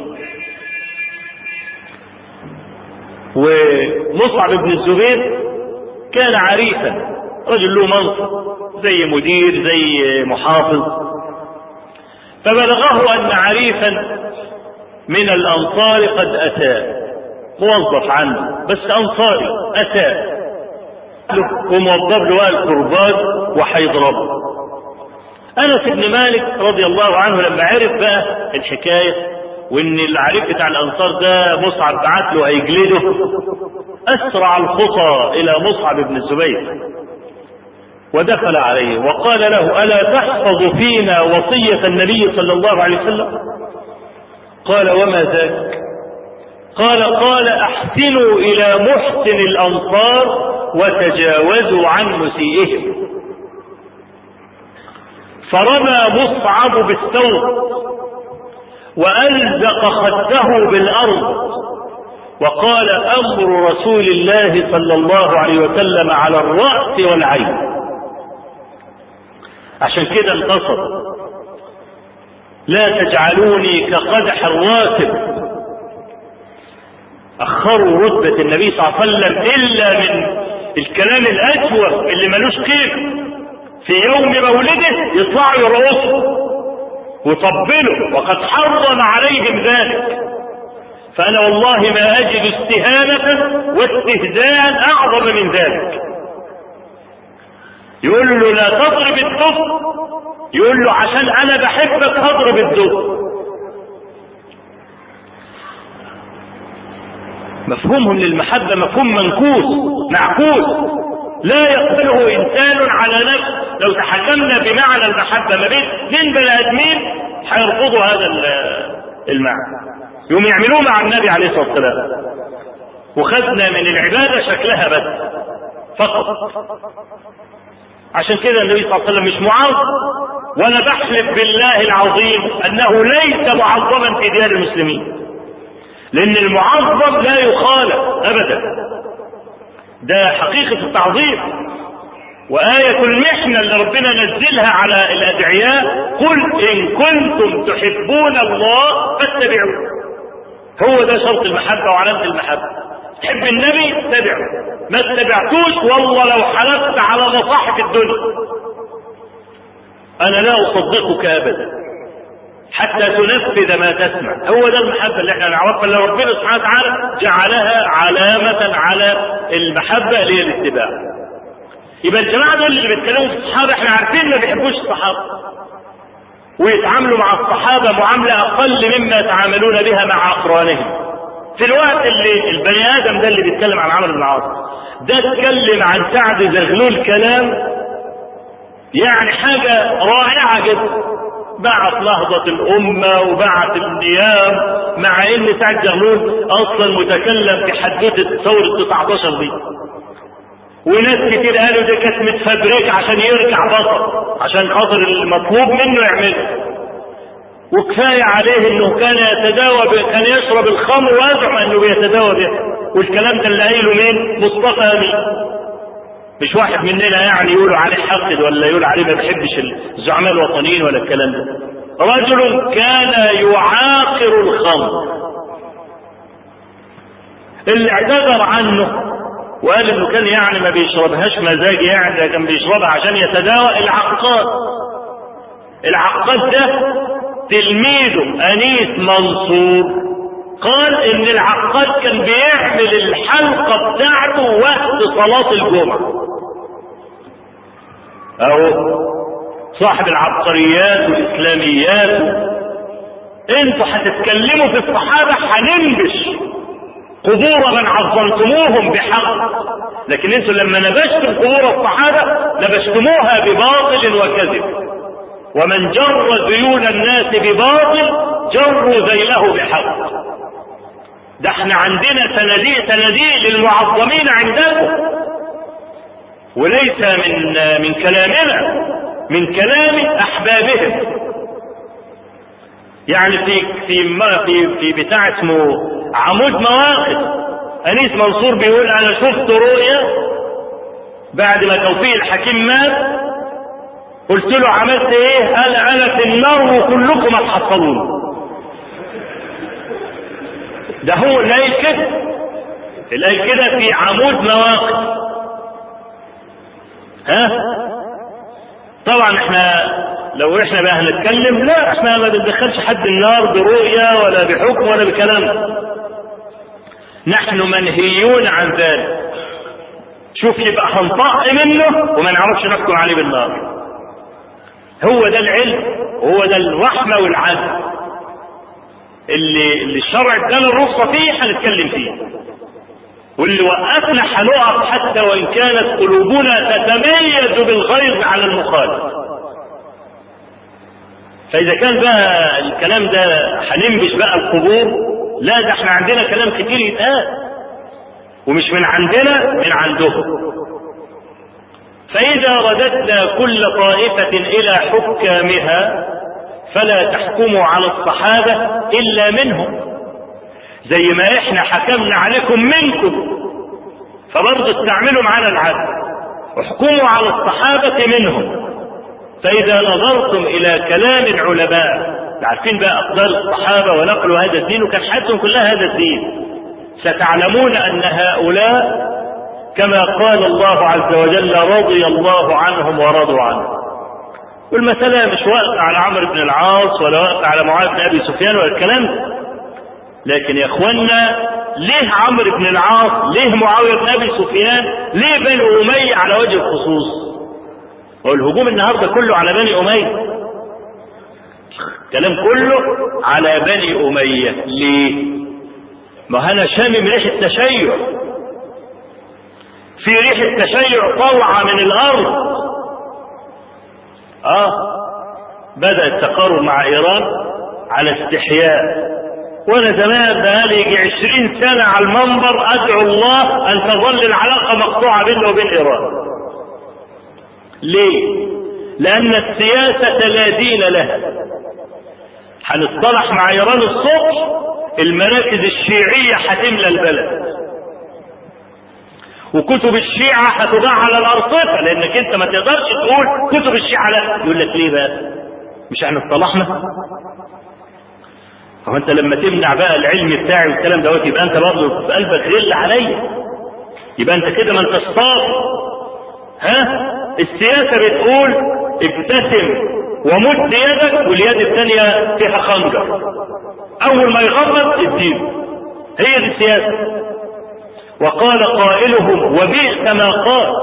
ومصعب بن الزبير كان عريفا، رجل له منصب زي مدير زي محافظ، فبلغه أن عريفا من الأنصار قد أتى، موظف عنه بس أنصاري أتى وموظف له القربات وحيضربه. أنس بن مالك رضي الله عنه لما عرف بقى الحكاية وإن العريف بتاع الأنصار ده مصعب بعت له هيجلده، أسرع الخطى إلى مصعب بن الزبير ودخل عليه وقال له ألا تحفظ فينا وصية النبي صلى الله عليه وسلم؟ قال وما ذاك؟ قال قال أحسنوا إلى محسن الأنصار وتجاوزوا عن مسيئهم. فرمى مصعب بالثوب وألزق خده بالأرض وقال أمر رسول الله صلى الله عليه وسلم على الرأس والعين. عشان كده انتصر. لا تجعلوني كقدح الراكب. أخروا رتبة النبي صلى الله عليه وسلم إلا من الكلام الأجوف اللي ملوش قيمة. في يوم مولده يطلعوا يرقصوا ويطبلوا وقد حرم عليهم ذلك. فأنا والله ما أجد استهانة واستهزاء أعظم من ذلك. يقول له لا تضرب الدف، يقول له عشان أنا بحبك هضرب الدف. مفهومهم للمحبة مفهوم منكوس معكوس. لا يقبله إنسان على نفسه. لو تحكمنا بمعنى المحبة ما بين اثنين بني آدمين هيرفضوا هذا المعنى، يوم يعملوه مع النبي عليه الصلاة والسلام. وخدنا من العبادة شكلها بس فقط. عشان كده النبي صلى الله عليه وسلم مش معظم، وأنا بحلف بالله العظيم أنه ليس معظما في ديار المسلمين، لأن المعظم لا يخالف أبدا، ده حقيقة التعظيم. وآية المحنة اللي ربنا نزلها على الأدعياء: قل إن كنتم تحبون الله فاتبعوا. هو ده شرط المحبة وعلامة المحبة. تحب النبي اتبعه، ما اتبعتوش والله لو حلفت على مصاحف الدنيا أنا لا أصدقك أبدا حتى تنفذ ما تسمع. هو ده المحبة اللي احنا نعرفها، اللي ربنا سبحانه وتعالى جعلها علامة على المحبة اللي هي الاتباع. يبقى الجماعة دول اللي بيتكلموا في الصحابة احنا عارفين ما بيحبوش الصحابة، ويتعاملوا مع الصحابة معاملة أقل مما يتعاملون بها مع أقرانهم. في الوقت اللي البني آدم ده اللي بيتكلم عن عمرو بن العاص ده اتكلم عن سعد زغلول كلام يعني حاجة رائعة جدا، بعت نهضة الأمة وبعت النيام، مع إن سعد زغلول أصلا متكلم في حدوثة ثورة تسعة عشر دي، وناس كتير قالوا دي كانت متفبركة عشان يرجع بطل، عشان خاطر المطلوب منه يعمله. وكفاية عليه انه كان يتداوى ب... كان يشرب الخمر ويزعم انه بيتداوى به، والكلام ده اللي قايله مين؟ مصطفى أمين، مش واحد مننا يعني يقولوا عليه حقد ولا يقولوا عليه ما بيحبش الزعماء الوطنيين ولا الكلام ده. رجل كان يعاقر الخمر، اللي اعتذر عنه وقال انه كان يعني ما بيشربهاش مزاج، يعني كان بيشربها عشان يتداوى. العقاد العقاد ده تلميذه أنيس منصور قال ان العقاد كان بيعمل الحلقة بتاعته وقت صلاة الجمعة. او صاحب العبقريات والاسلاميات، انتوا هتتكلموا في الصحابة هننبش قبور من عظمتموهم بحق، لكن انتوا لما نبشتم قبور الصحابة نبشتموها بباطل وكذب، ومن جر ذيول الناس بباطل جروا ذيله بحق. ده احنا عندنا صناديق صناديق للمعظمين عندكم، وليس من من كلامنا، من كلام احبابهم. يعني في في في في بتاع اسمه عمود مواقف، أنيس منصور بيقول انا شفت رؤيا بعد ما توفيق الحكيم مات، قلت له عملت ايه؟ قال انا في النار وكلكم هتحصلون. ده هو اللي قايل كده، اللي قايل كده في عمود مواقف. ها طبعا احنا لو احنا بقى هنتكلم، لا احنا ما بندخلش حد النار برؤية ولا بحكم ولا بكلام، نحن منهيون عن ذلك. شوف يبقى هنطق منه وما نعرفش نحكم عليه بالنار. هو ده العلم وهو ده الرحمة والعدل اللي, اللي الشرع ادانا الرخصة فيه هنتكلم فيه، واللي وقفنا هنقف حتى وإن كانت قلوبنا تتميز بالغيظ على المخالف. فإذا كان بقى الكلام ده هننبش بقى القبور، لا ده احنا عندنا كلام كتير يتقال ومش من عندنا، من عندهم. فإذا رددنا كل طائفة إلى حكامها فلا تحكموا على الصحابة إلا منهم، زي ما إحنا حكمنا عليكم منكم، فبرضه استعملوا معنا العدل، احكموا على الصحابة منهم. فإذا نظرتم إلى كلام العلماء، عارفين بقى أقدار الصحابة ونقلوا هذا الدين وكان حياتهم كلها هذا الدين، ستعلمون أن هؤلاء كما قال الله عز وجل رضي الله عنهم ورضوا عنه. والمسألة مش واقفة على عمرو بن العاص ولا واقفة على معاذ بن أبي سفيان ولا الكلام، لكن يا اخوانا ليه عمرو بن العاص، ليه معاوية بن أبي سفيان، ليه بني أمية على وجه الخصوص؟ والهجوم النهاردة كله على بني أمية، الكلام كله على بني أمية. ليه؟ ما أنا شامم ريحة التشيع. في ريحة تشيع طالعة من الأرض. آه بدأ التقارب مع إيران على استحياء. وأنا زمان بقالي يجي عشرين سنة على المنبر أدعو الله أن تظل العلاقة مقطوعة بيننا وبين إيران. ليه؟ لأن السياسة لا دين لها. هنصطلح مع إيران الصبح المراكز الشيعية هتملى البلد، وكتب الشيعة هتضاع على الأرصفة، لأنك أنت ما تقدرش تقول كتب الشيعة لا. يقول لك ليه بقى؟ مش احنا اصطلحنا؟ هو أنت لما تمنع بقى العلم بتاعي والكلام دوت يبقى أنت برضه في قلبك غل عليا، يبقى أنت كده ما أنت صادق. ها؟ السياسة بتقول ابتسم ومد يدك واليد الثانية فيها خنجر، أول ما يغمض اديله. هي دي السياسة. وقال قائلهم وبئس ما قال.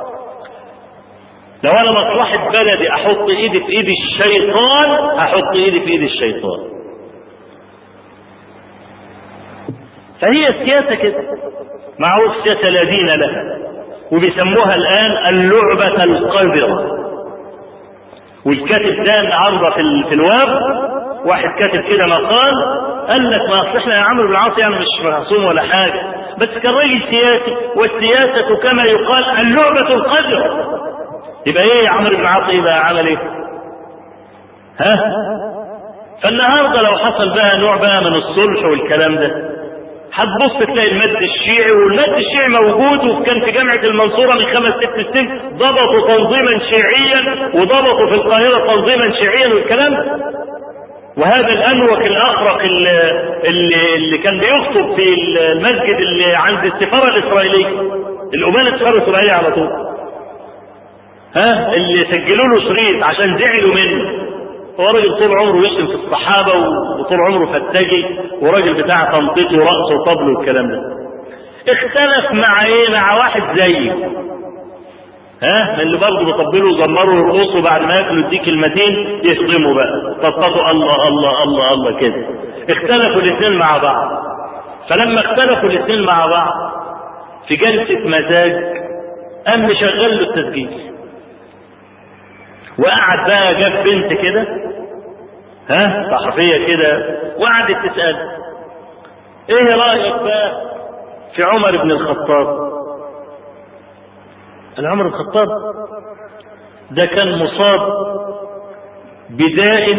لو أنا مصلحة بلدي أحط إيدي في إيد الشيطان هحط إيدي في إيد الشيطان. فهي السياسة كده، معروف سياسة لا دين لها، وبيسموها الآن اللعبة القذرة. والكاتب ده النهارده في في الواب واحد كاتب كده مقال قال لك ما اصل احنا يا عمرو بن العاص يعني مش معصوم ولا حاجه، بس كان راجل سياسي، والسياسه كما يقال اللعبه القذره. يبقى ايه يا عمرو بن العاص؟ يبقى عمل ايه؟ ها؟ فالنهارده لو حصل بقى نوع بقى من الصلح والكلام ده هتبص تلاقي المد الشيعي، والمد الشيعي موجود وكان في جامعة المنصورة من خمس ست سنين ضبطوا تنظيما شيعيا وضبطوا في القاهرة تنظيما شيعيا والكلام. وهذا الأنوك الأخرق اللي, اللي, اللي كان بيخطب في المسجد اللي عند السفارة الإسرائيلية، الأمانة السفارة الإسرائيلية على طول، ها اللي سجلوا له شريط عشان زعلوا منه. هو راجل طول عمره يشتم في الصحابة وطول عمره فتاجي وراجل بتاع تنطيط ورقص وطبل والكلام ده. اختلف مع ايه؟ مع واحد زيه، ها اللي برضه بيطبلوا وزمروا ويرقصوا بعد ما ياكلوا يديك كلمتين يصدموا بقى تطبطوا الله الله الله الله كده. اختلفوا الاثنين مع بعض. فلما اختلفوا الاثنين مع بعض في جلسة مزاج قام مشغل له التسجيل، وقعد بقى جاب بنت كده ها صحفية كده وقعدت تسأل ايه رأيك بقى في عمر بن الخطاب؟ عمر بن الخطاب ده كان مصاب بداء،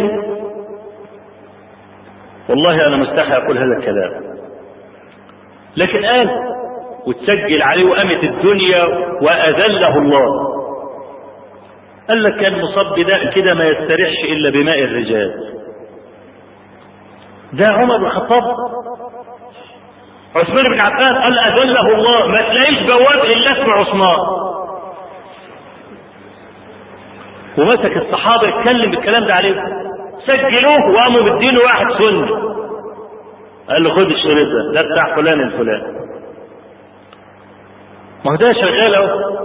والله انا مستحي اقول هذا الكلام، لكن قال وتسجل عليه وقامت الدنيا واذله الله. قال لك كان مصاب بداء كده ما يستريحش الا بماء الرجال. ده عمر بن الخطاب. عثمان بن عفان قال اذله الله، ما تلاقيش بواب الا اسم عثمان. ومسك الصحابه يتكلم بالكلام ده عليه، سجلوه وقاموا مدينه واحد سني قال له خد الشريط ده، ده بتاع فلان الفلاني. ما هو ده شغال اهو.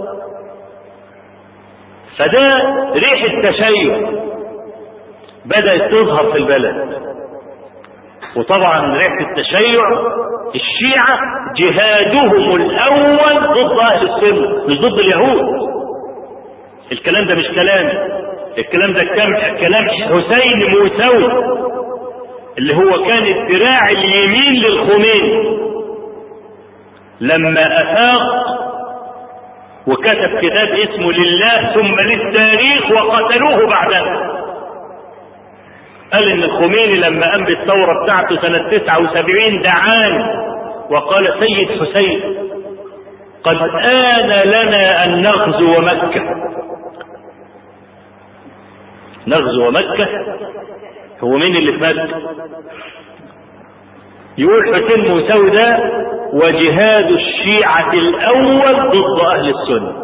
فده ريحة تشيع بدأت تظهر في البلد. وطبعا ريحة التشيع الشيعة جهادهم الأول ضد أهل السنة مش ضد اليهود. الكلام ده مش كلامي، الكلام ده كلام حسين موسوي اللي هو كان الذراع اليمين للخميني لما أفاق وكتب كتاب اسمه لله ثم للتاريخ وقتلوه بعدها. قال ان الخميني لما قام بالثوره بتاعته سنه تسعة وسبعين دعاني وقال سيد حسين قد آن لنا ان نغزو مكه. نغزو مكه؟ هو مين اللي في مكه؟ يقول حسين موسوي ده وجهاد الشيعة الأول ضد أهل السنة.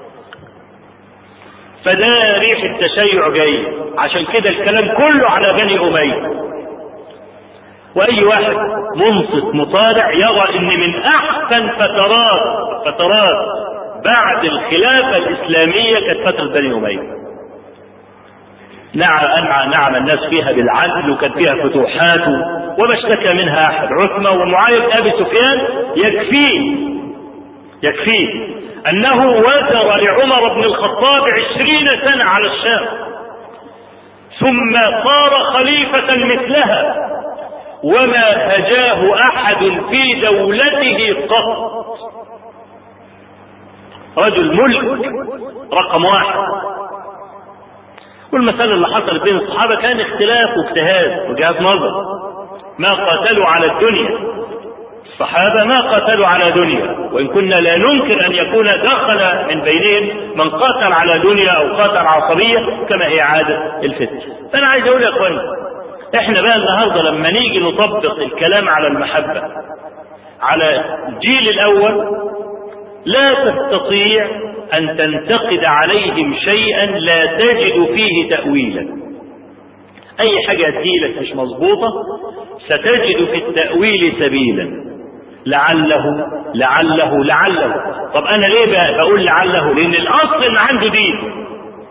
فده ريح التشيع جاي، عشان كده الكلام كله على بني أمية. وأي واحد منصت مطالع يرى إن من أحسن فترات فترات بعد الخلافة الإسلامية كانت فترة بني أمية. نعم نعم الناس فيها بالعدل وكان فيها فتوحات وما اشتكى منها احد. عثمان ومعاويه بن ابي سفيان يكفيه يكفيه أنه وزر لعمر بن الخطاب عشرين سنة على الشام، ثم صار خليفة مثلها، وما هجاه أحد في دولته قط. رجل ملك رقم واحد. والمسألة اللي حصلت بين الصحابة كان اختلاف واجتهاد وجهات نظر، ما قاتلوا على الدنيا، الصحابة ما قاتلوا على دنيا، وإن كنا لا ننكر أن يكون دخل من بينهم من قاتل على دنيا أو قاتل عصبية كما هي عادة الفتن. فأنا عايز أقول يا أخواني، إحنا بقى النهاردة لما نيجي نطبق الكلام على المحبة على الجيل الأول، لا تستطيع أن تنتقد عليهم شيئا لا تجد فيه تأويلا. أي حاجة تجيلك مش مظبوطة ستجد في التأويل سبيلا، لعله لعله لعله. طب أنا ليه بقى بقول لعله؟ لأن الأصل إن عنده دين،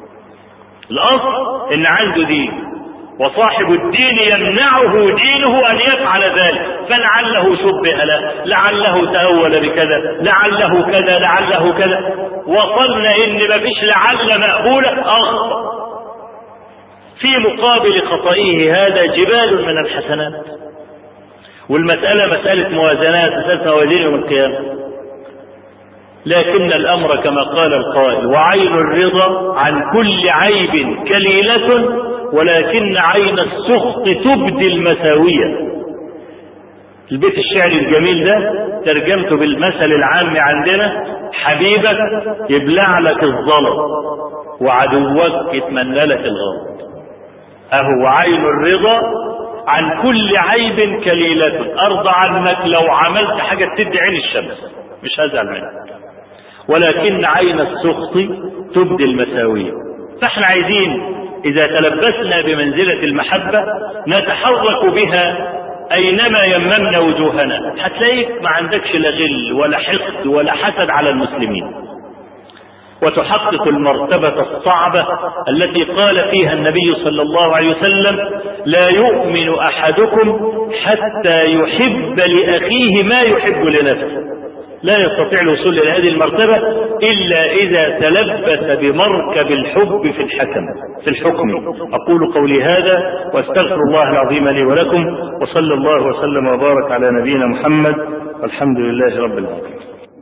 الأصل إن عنده دين، وصاحب الدين يمنعه دينه أن يفعل ذلك، فلعله شبه له، لعله تأول بكذا، لعله كذا، لعله كذا، وصلنا إن مفيش لعل مقبولة أخطأ. في مقابل خطئه هذا جبال من الحسنات. والمسألة مسألة موازنات، مسألة موازين يوم القيامة. لكن الأمر كما قال القائل: وعين الرضا عن كل عيب كليلة، ولكن عين السخط تبدي المساوية. البيت الشعري الجميل ده ترجمته بالمثل العام عندنا: حبيبك يبلع لك الظلم وعدوك يتمنى لك الغلط. أهو عين الرضا عن كل عيب كليلة، أرضى عنك لو عملت حاجة تدي عين الشمس مش هزعل منك، ولكن عين السخط تبدي المساوية. فاحنا عايزين إذا تلبسنا بمنزلة المحبة نتحرك بها أينما يممنا وجوهنا. هتلاقيك ما عندكش لا غل ولا حقد ولا حسد على المسلمين، وتحقق المرتبة الصعبة التي قال فيها النبي صلى الله عليه وسلم: لا يؤمن أحدكم حتى يحب لأخيه ما يحب لنفسه. لا يستطيع الوصول إلى هذه المرتبة إلا إذا تلبس بمركب الحب في الحكم في الحكم. أقول قولي هذا وأستغفر الله العظيم لي ولكم، وصلى الله وسلم وبارك على نبينا محمد، والحمد لله رب العالمين.